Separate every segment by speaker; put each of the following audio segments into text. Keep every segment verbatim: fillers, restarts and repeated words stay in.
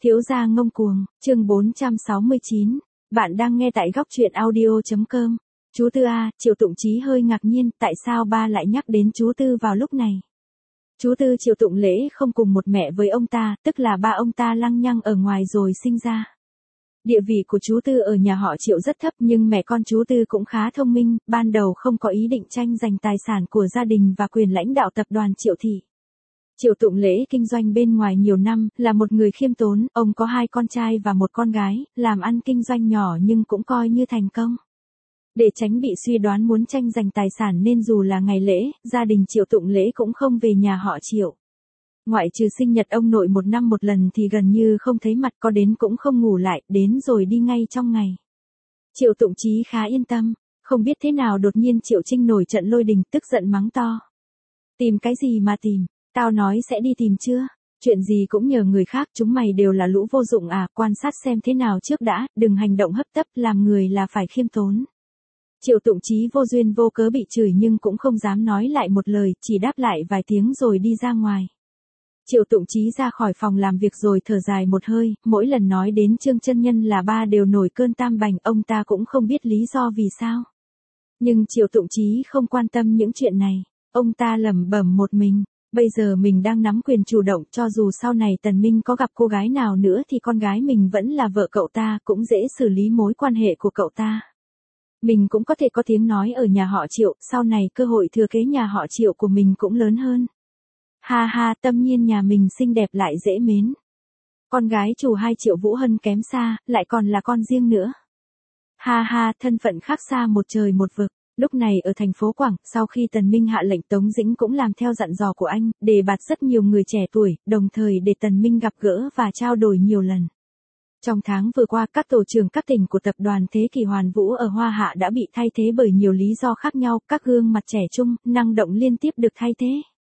Speaker 1: Thiếu gia ngông cuồng, chương bốn trăm sáu mươi chín. Bạn đang nghe tại góc truyện audio.com. Chú Tư à, Triệu Tụng Chí hơi ngạc nhiên, tại sao ba lại nhắc đến chú Tư vào lúc này? Chú Tư Triệu Tụng Lễ không cùng một mẹ với ông ta, tức là ba ông ta lăng nhăng ở ngoài rồi sinh ra. Địa vị của chú Tư ở nhà họ Triệu rất thấp, nhưng mẹ con chú Tư cũng khá thông minh, ban đầu không có ý định tranh giành tài sản của gia đình và quyền lãnh đạo tập đoàn Triệu Thị. Triệu Tụng Lễ kinh doanh bên ngoài nhiều năm, là một người khiêm tốn, ông có hai con trai và một con gái, làm ăn kinh doanh nhỏ nhưng cũng coi như thành công. Để tránh bị suy đoán muốn tranh giành tài sản nên dù là ngày lễ, gia đình Triệu Tụng Lễ cũng không về nhà họ Triệu. Ngoại trừ sinh nhật ông nội một năm một lần thì gần như không thấy mặt, có đến cũng không ngủ lại, đến rồi đi ngay trong ngày. Triệu Tụng Chí khá yên tâm, không biết thế nào đột nhiên Triệu Trinh nổi trận lôi đình, tức giận mắng to. Tìm cái gì mà tìm? Tao nói sẽ đi tìm chưa? Chuyện gì cũng nhờ người khác, chúng mày đều là lũ vô dụng à, quan sát xem thế nào trước đã, đừng hành động hấp tấp, làm người là phải khiêm tốn. Triệu Tụng Chí vô duyên vô cớ bị chửi nhưng cũng không dám nói lại một lời, chỉ đáp lại vài tiếng rồi đi ra ngoài. Triệu Tụng Chí ra khỏi phòng làm việc rồi thở dài một hơi, mỗi lần nói đến Trương Chân Nhân là ba đều nổi cơn tam bành, ông ta cũng không biết lý do vì sao. Nhưng Triệu Tụng Chí không quan tâm những chuyện này, ông ta lẩm bẩm một mình. Bây giờ mình đang nắm quyền chủ động, cho dù sau này Tần Minh có gặp cô gái nào nữa thì con gái mình vẫn là vợ cậu ta, cũng dễ xử lý mối quan hệ của cậu ta. Mình cũng có thể có tiếng nói ở nhà họ Triệu, sau này cơ hội thừa kế nhà họ Triệu của mình cũng lớn hơn. Ha ha, tâm nhiên nhà mình xinh đẹp lại dễ mến. Con gái chủ hai Triệu Vũ Hân kém xa, lại còn là con riêng nữa. Ha ha, thân phận khác xa một trời một vực. Lúc này ở thành phố Quảng, sau khi Tần Minh hạ lệnh, Tống Dĩnh cũng làm theo dặn dò của anh, đề bạt rất nhiều người trẻ tuổi, đồng thời để Tần Minh gặp gỡ và trao đổi nhiều lần. Trong tháng vừa qua, các tổ trưởng các tỉnh của tập đoàn Thế Kỷ Hoàn Vũ ở Hoa Hạ đã bị thay thế bởi nhiều lý do khác nhau, các gương mặt trẻ trung, năng động liên tiếp được thay thế.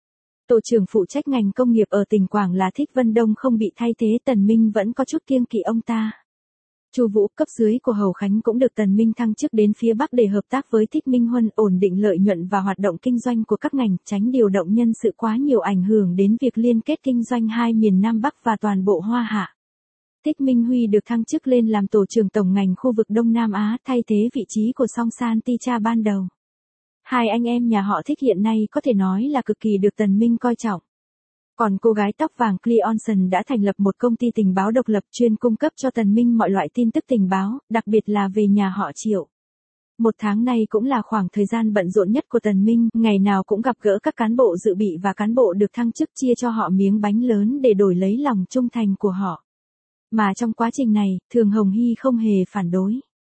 Speaker 1: Tổ trưởng phụ trách ngành công nghiệp ở tỉnh Quảng là Thích Vân Đông không bị thay thế, Tần Minh vẫn có chút kiêng kỵ ông ta. Chu Vũ, cấp dưới của Hầu Khánh cũng được Tần Minh thăng chức đến phía Bắc để hợp tác với Thích Minh Huân, ổn định lợi nhuận và hoạt động kinh doanh của các ngành, tránh điều động nhân sự quá nhiều ảnh hưởng đến việc liên kết kinh doanh hai miền Nam Bắc và toàn bộ Hoa Hạ. Thích Minh Huy được thăng chức lên làm tổ trưởng tổng ngành khu vực Đông Nam Á, thay thế vị trí của Song San Ti Cha ban đầu. Hai anh em nhà họ Thích hiện nay có thể nói là cực kỳ được Tần Minh coi trọng. Còn cô gái tóc vàng Cleonson đã thành lập một công ty tình báo độc lập chuyên cung cấp cho Tần Minh mọi loại tin tức tình báo, đặc biệt là về nhà họ Triệu. Một tháng này cũng là khoảng thời gian bận rộn nhất của Tần Minh, ngày nào cũng gặp gỡ các cán bộ dự bị và cán bộ được thăng chức, chia cho họ miếng bánh lớn để đổi lấy lòng trung thành của họ. Mà trong quá trình này, Thường Hồng Hy không hề phản đối.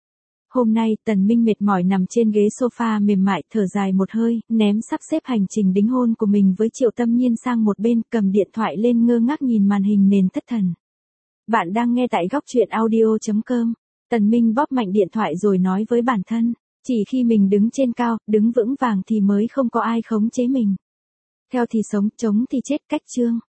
Speaker 1: Hôm nay, Tần Minh mệt mỏi nằm trên ghế sofa mềm mại, thở dài một hơi, ném sắp xếp hành trình đính hôn của mình với Triệu Tâm Nhiên sang một bên, cầm điện thoại lên ngơ ngác nhìn màn hình nền thất thần. Bạn đang nghe tại góc truyện audio.com. Tần Minh bóp mạnh điện thoại rồi nói với bản thân, chỉ khi mình đứng trên cao, đứng vững vàng thì mới không có ai khống chế mình. Theo thì sống, chống thì chết, cách chương.